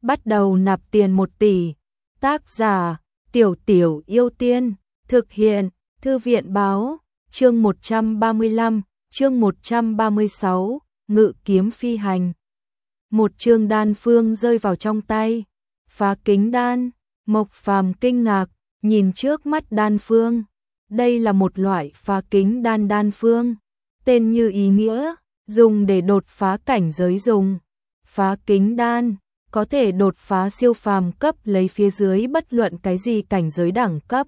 bắt đầu nạp tiền 1 tỷ. Tác giả: Tiểu Tiểu Yêu Tiên. Thực hiện: Thư viện báo. Chương 135, chương 136, Ngự kiếm phi hành. Một chương đan phương rơi vào trong tay. Phá kính đan. Mộc Phàm kinh ngạc, nhìn trước mắt đan phương. Đây là một loại phá kính đan phương. Tên như ý nghĩa, dùng để đột phá cảnh giới dùng. Phá kính đan, có thể đột phá siêu phàm cấp lấy phía dưới bất luận cái gì cảnh giới đẳng cấp.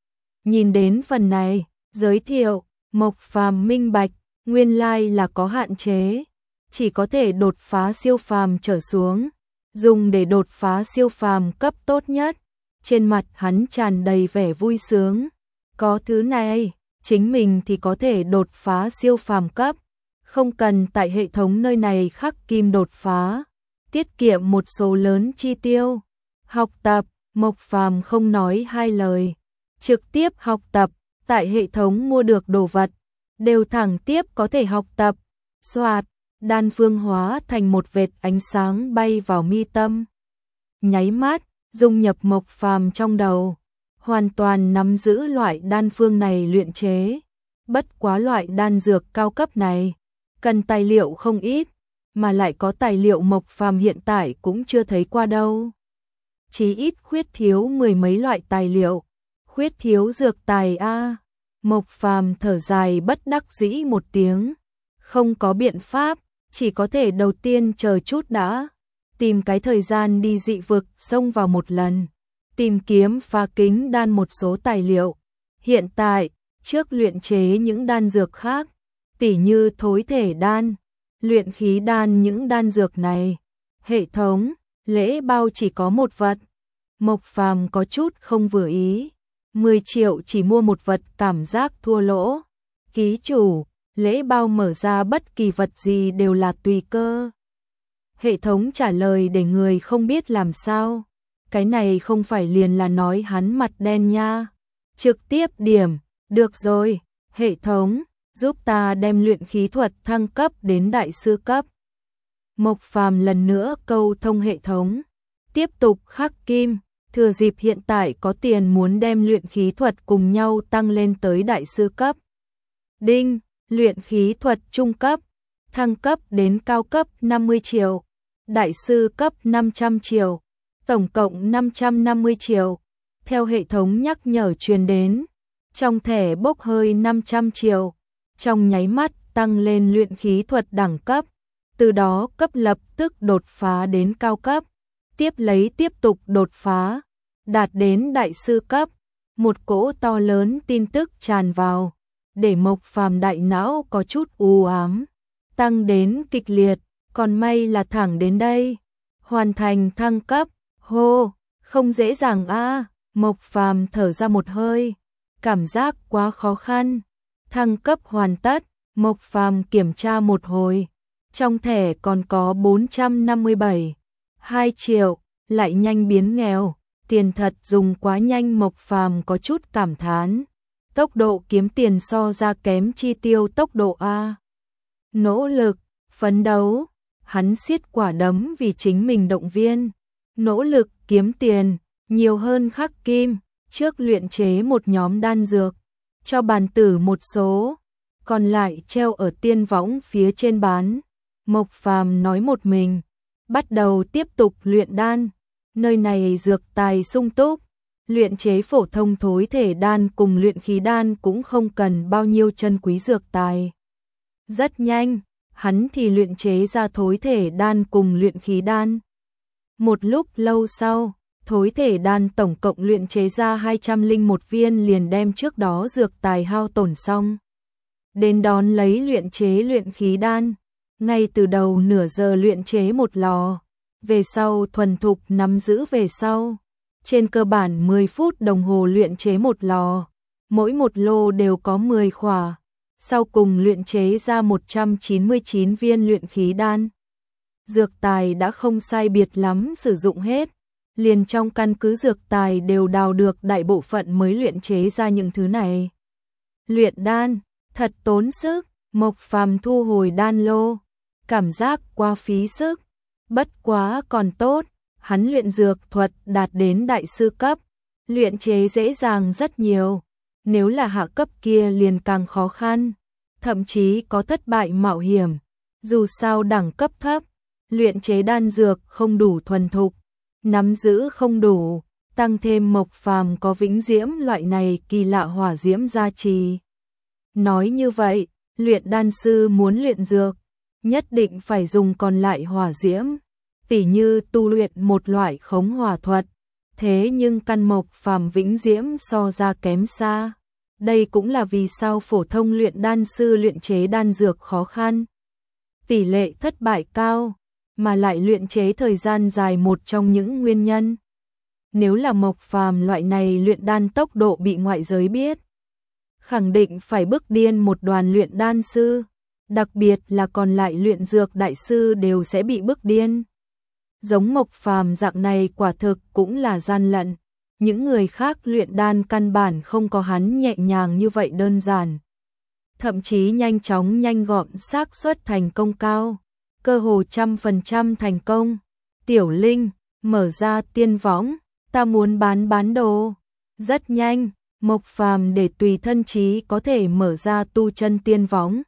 Nhìn đến phần này, giới thiệu, Mộc Phàm minh bạch, nguyên lai là có hạn chế. Chỉ có thể đột phá siêu phàm trở xuống, dùng để đột phá siêu phàm cấp tốt nhất. Trên mặt hắn tràn đầy vẻ vui sướng. Có thứ này, chính mình thì có thể đột phá siêu phàm cấp. Không cần tại hệ thống nơi này khắc kim đột phá, tiết kiệm một số lớn chi tiêu. Học tập, Mộc Phàm không nói hai lời, trực tiếp học tập. Tại hệ thống mua được đồ vật, đều thẳng tiếp có thể học tập. Xoạt, đan phương hóa thành một vệt ánh sáng bay vào mi tâm. Nháy mắt, dung nhập Mộc Phàm trong đầu, hoàn toàn nắm giữ loại đan phương này luyện chế. Bất quá loại đan dược cao cấp này, cần tài liệu không ít, mà lại có tài liệu Mộc Phàm hiện tại cũng chưa thấy qua đâu. Chí ít khuyết thiếu 10 mấy loại tài liệu, khuyết thiếu dược tài a. Mộc Phàm thở dài bất đắc dĩ một tiếng, không có biện pháp, chỉ có thể đầu tiên chờ chút đã, tìm cái thời gian đi dị vực xông vào một lần, tìm kiếm phá kính đan một số tài liệu. Hiện tại, trước luyện chế những đan dược khác, tỉ như thối thể đan, luyện khí đan, những đan dược này, hệ thống lễ bao chỉ có một vật. Mộc Phàm có chút không vừa ý, 10 triệu chỉ mua một vật cảm giác thua lỗ. Ký chủ, lễ bao mở ra bất kỳ vật gì đều là tùy cơ. Hệ thống trả lời để người không biết làm sao. Cái này không phải liền là nói hắn mặt đen nha. Trực tiếp điểm, được rồi, hệ thống, giúp ta đem luyện khí thuật thăng cấp đến đại sư cấp. Mộc Phàm lần nữa câu thông hệ thống, tiếp tục khắc kim, thừa dịp hiện tại có tiền muốn đem luyện khí thuật cùng nhau tăng lên tới đại sư cấp. Đinh, luyện khí thuật trung cấp, thăng cấp đến cao cấp 50 triệu, đại sư cấp 500 triệu, tổng cộng 550 triệu. Theo hệ thống nhắc nhở truyền đến, trong thẻ bốc hơi 500 triệu, trong nháy mắt tăng lên luyện khí thuật đẳng cấp, từ đó cấp lập tức đột phá đến cao cấp, tiếp lấy tiếp tục đột phá, đạt đến đại sư cấp. Một cỗ to lớn tin tức tràn vào, để Mộc Phàm đại não có chút u ám, tăng đến kịch liệt, còn may là thẳng đến đây, hoàn thành thăng cấp. Hô, không dễ dàng a. Mộc Phàm thở ra một hơi, cảm giác quá khó khăn. Thăng cấp hoàn tất, Mộc Phàm kiểm tra một hồi, trong thẻ còn có 457, 2 triệu, lại nhanh biến nghèo, tiền thật dùng quá nhanh. Mộc Phàm có chút cảm thán, tốc độ kiếm tiền so ra kém chi tiêu tốc độ a. Nỗ lực, phấn đấu, hắn siết quả đấm vì chính mình động viên, nỗ lực kiếm tiền, nhiều hơn khắc kim, trước luyện chế một nhóm đan dược, cho bàn tử một số, còn lại treo ở tiên võng phía trên bán. Mộc Phàm nói một mình, bắt đầu tiếp tục luyện đan, nơi này dược tài sung túc, luyện chế phổ thông thối thể đan cùng luyện khí đan cũng không cần bao nhiêu chân quý dược tài. Rất nhanh, hắn thì luyện chế ra thối thể đan cùng luyện khí đan. Một lúc lâu sau, thối thể đan tổng cộng luyện chế ra 201 viên liền đem trước đó dược tài hao tổn xong. Đến đón lấy luyện chế luyện khí đan, ngay từ đầu nửa giờ luyện chế một lò, về sau thuần thục nắm giữ về sau. Trên cơ bản 10 phút đồng hồ luyện chế một lò, mỗi một lô đều có 10 khỏa, sau cùng luyện chế ra 199 viên luyện khí đan. Dược tài đã không sai biệt lắm sử dụng hết, liền trong căn cứ dược tài đều đào được đại bộ phận mới luyện chế ra những thứ này. Luyện đan, thật tốn sức. Mộc Phàm thu hồi đan lô, cảm giác quá phí sức, bất quá còn tốt, hắn luyện dược thuật đạt đến đại sư cấp, luyện chế dễ dàng rất nhiều, nếu là hạ cấp kia liền càng khó khăn, thậm chí có thất bại mạo hiểm, dù sao đẳng cấp thấp, luyện chế đan dược không đủ thuần thục, nắm giữ không đủ, tăng thêm Mộc Phàm có vĩnh diễm loại này kỳ lạ hỏa diễm gia trì. Nói như vậy, luyện đan sư muốn luyện dược, nhất định phải dùng còn lại hỏa diễm, tỉ như tu luyện một loại khống hỏa thuật, thế nhưng căn Mộc Phàm vĩnh diễm so ra kém xa. Đây cũng là vì sao phổ thông luyện đan sư luyện chế đan dược khó khăn, tỷ lệ thất bại cao, mà lại luyện chế thời gian dài một trong những nguyên nhân. Nếu là Mộc Phàm loại này luyện đan tốc độ bị ngoại giới biết, khẳng định phải bức điên một đoàn luyện đan sư, đặc biệt là còn lại luyện dược đại sư đều sẽ bị bức điên. Giống Mộc Phàm dạng này quả thực cũng là gian lận, những người khác luyện đan căn bản không có hắn nhẹ nhàng như vậy đơn giản. Thậm chí nhanh chóng nhanh gọn, xác suất thành công cao, cơ hồ 100% thành công. Tiểu Linh, mở ra tiên võng, ta muốn bán đồ. Rất nhanh, Mộc Phàm để tùy thân chí có thể mở ra tu chân tiên võng.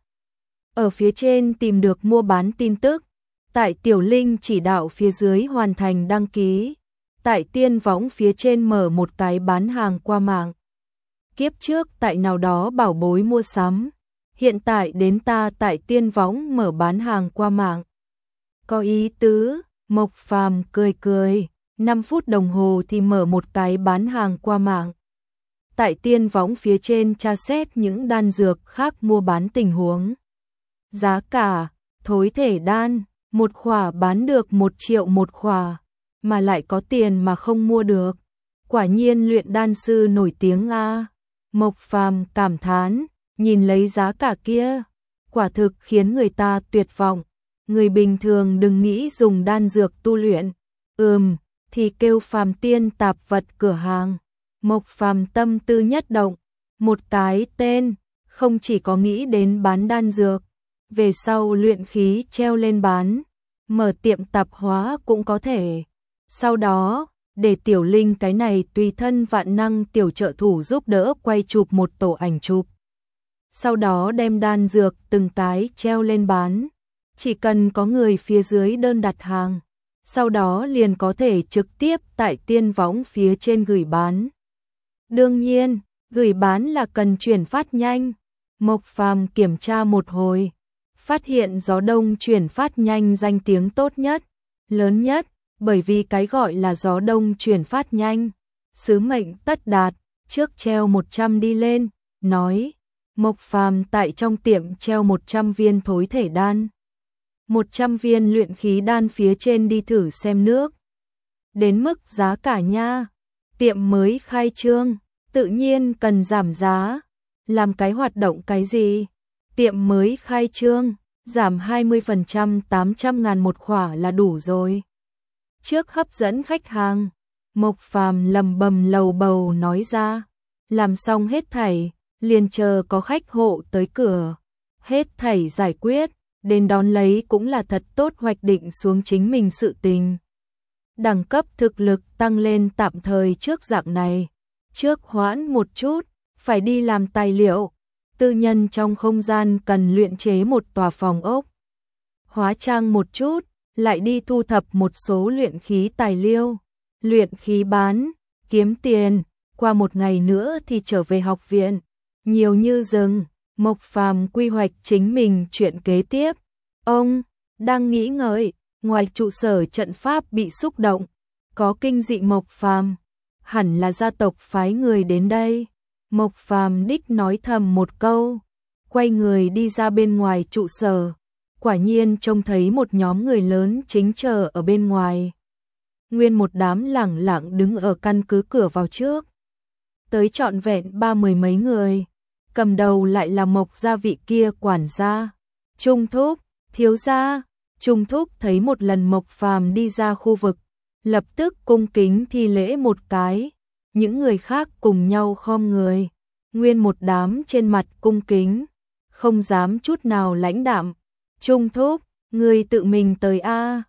Ở phía trên tìm được mua bán tin tức, tại Tiểu Linh chỉ đạo phía dưới hoàn thành đăng ký, tại tiên võng phía trên mở một cái bán hàng qua mạng. Kiếp trước tại nào đó bảo bối mua sắm, hiện tại đến ta tại tiên võng mở bán hàng qua mạng. Có ý tứ, Mộc Phàm cười cười, 5 phút đồng hồ thì mở một cái bán hàng qua mạng. Tại tiên võng phía trên tra xét những đan dược khác mua bán tình huống. Giá cả, thối thể đan, một khỏa bán được 1 triệu một khỏa, mà lại có tiền mà không mua được. Quả nhiên luyện đan sư nổi tiếng a. Mộc Phàm cảm thán, nhìn lấy giá cả kia, quả thực khiến người ta tuyệt vọng. Người bình thường đừng nghĩ dùng đan dược tu luyện, thì kêu Phàm Tiên tạp vật cửa hàng. Mộc Phàm tâm tư nhất động, một cái tên, không chỉ có nghĩ đến bán đan dược, về sau luyện khí treo lên bán, mở tiệm tạp hóa cũng có thể. Sau đó, để Tiểu Linh cái này tùy thân vạn năng tiểu trợ thủ giúp đỡ quay chụp một tổ ảnh chụp. Sau đó đem đan dược từng cái treo lên bán, chỉ cần có người phía dưới đơn đặt hàng, sau đó liền có thể trực tiếp tại tiên võng phía trên gửi bán. Đương nhiên, gửi bán là cần chuyển phát nhanh. Mộc Phàm kiểm tra một hồi, phát hiện Gió Đông chuyển phát nhanh danh tiếng tốt nhất, lớn nhất, bởi vì cái gọi là Gió Đông chuyển phát nhanh, sứ mệnh tất đạt, trước treo 100 đi lên, nói, Mộc Phàm tại trong tiệm treo 100 viên thối thể đan, 100 viên luyện khí đan phía trên đi thử xem nước. Đến mức giá cả nha, tiệm mới khai trương, tự nhiên cần giảm giá, làm cái hoạt động cái gì? Tiệm mới khai trương, giảm 20%, 800.000 một khỏa là đủ rồi. Trước hấp dẫn khách hàng, Mộc Phàm lầm bầm lầu bầu nói ra, làm xong hết thảy, liền chờ có khách hộ tới cửa, hết thảy giải quyết, đến đón lấy cũng là thật tốt hoạch định xuống chính mình sự tình. Đẳng cấp thực lực tăng lên tạm thời trước dạng này, trước hoãn một chút, phải đi làm tài liệu, tư nhân trong không gian cần luyện chế một tòa phòng ốc. Hóa trang một chút, lại đi thu thập một số luyện khí tài liệu, luyện khí bán, kiếm tiền, qua một ngày nữa thì trở về học viện. Nhiều như rừng, Mộc Phàm quy hoạch chính mình chuyện kế tiếp. Ông đang nghĩ ngợi, ngoài trụ sở trận pháp bị xúc động, có kinh dị Mộc Phàm, hẳn là gia tộc phái người đến đây. Mộc Phàm đích nói thầm một câu, quay người đi ra bên ngoài trụ sở, quả nhiên trông thấy một nhóm người lớn chính chờ ở bên ngoài. Nguyên một đám lẳng lặng đứng ở căn cứ cửa vào trước. Tới trọn vẹn 30 mấy người, cầm đầu lại là Mộc gia vị kia quản gia. Trung thúc, thiếu gia. Trung thúc thấy một lần Mộc Phàm đi ra khu vực, lập tức cung kính thi lễ một cái. Những người khác cùng nhau khom người, nguyên một đám trên mặt cung kính, không dám chút nào lãnh đạm. Trung thúc, người tự mình tới a.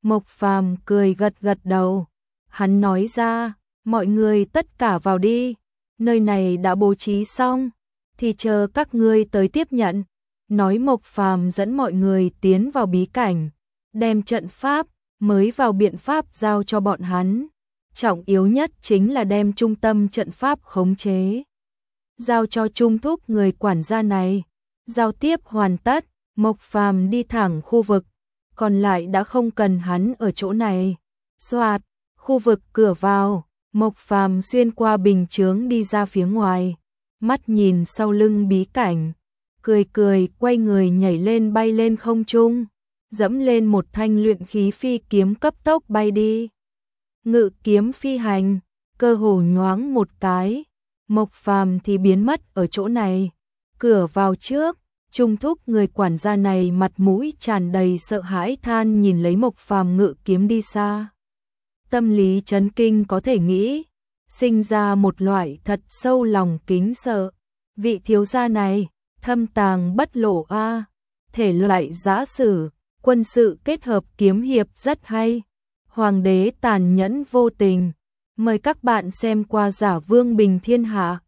Mộc Phàm cười gật gật đầu. Hắn nói ra, mọi người tất cả vào đi, nơi này đã bố trí xong, thì chờ các ngươi tới tiếp nhận. Nói Mộc Phàm dẫn mọi người tiến vào bí cảnh, đem trận pháp mới vào biện pháp giao cho bọn hắn. Trọng yếu nhất chính là đem trung tâm trận pháp khống chế, giao cho Trung Thúc người quản gia này. Giao tiếp hoàn tất, Mộc Phàm đi thẳng khu vực, còn lại đã không cần hắn ở chỗ này. Soạt, khu vực cửa vào, Mộc Phàm xuyên qua bình chướng đi ra phía ngoài, mắt nhìn sau lưng bí cảnh, cười cười quay người nhảy lên bay lên không trung, dẫm lên một thanh luyện khí phi kiếm cấp tốc bay đi. Ngự kiếm phi hành, cơ hồ nhoáng một cái, Mộc Phàm thì biến mất ở chỗ này. Cửa vào trước, Trung Thúc người quản gia này mặt mũi tràn đầy sợ hãi than nhìn lấy Mộc Phàm ngự kiếm đi xa. Tâm lý chấn kinh có thể nghĩ, sinh ra một loại thật sâu lòng kính sợ. Vị thiếu gia này, thâm tàng bất lộ a, thể loại giã sử, quân sự kết hợp kiếm hiệp rất hay. Hoàng đế tàn nhẫn vô tình. Mời các bạn xem qua Giả Vương Bình Thiên Hạ.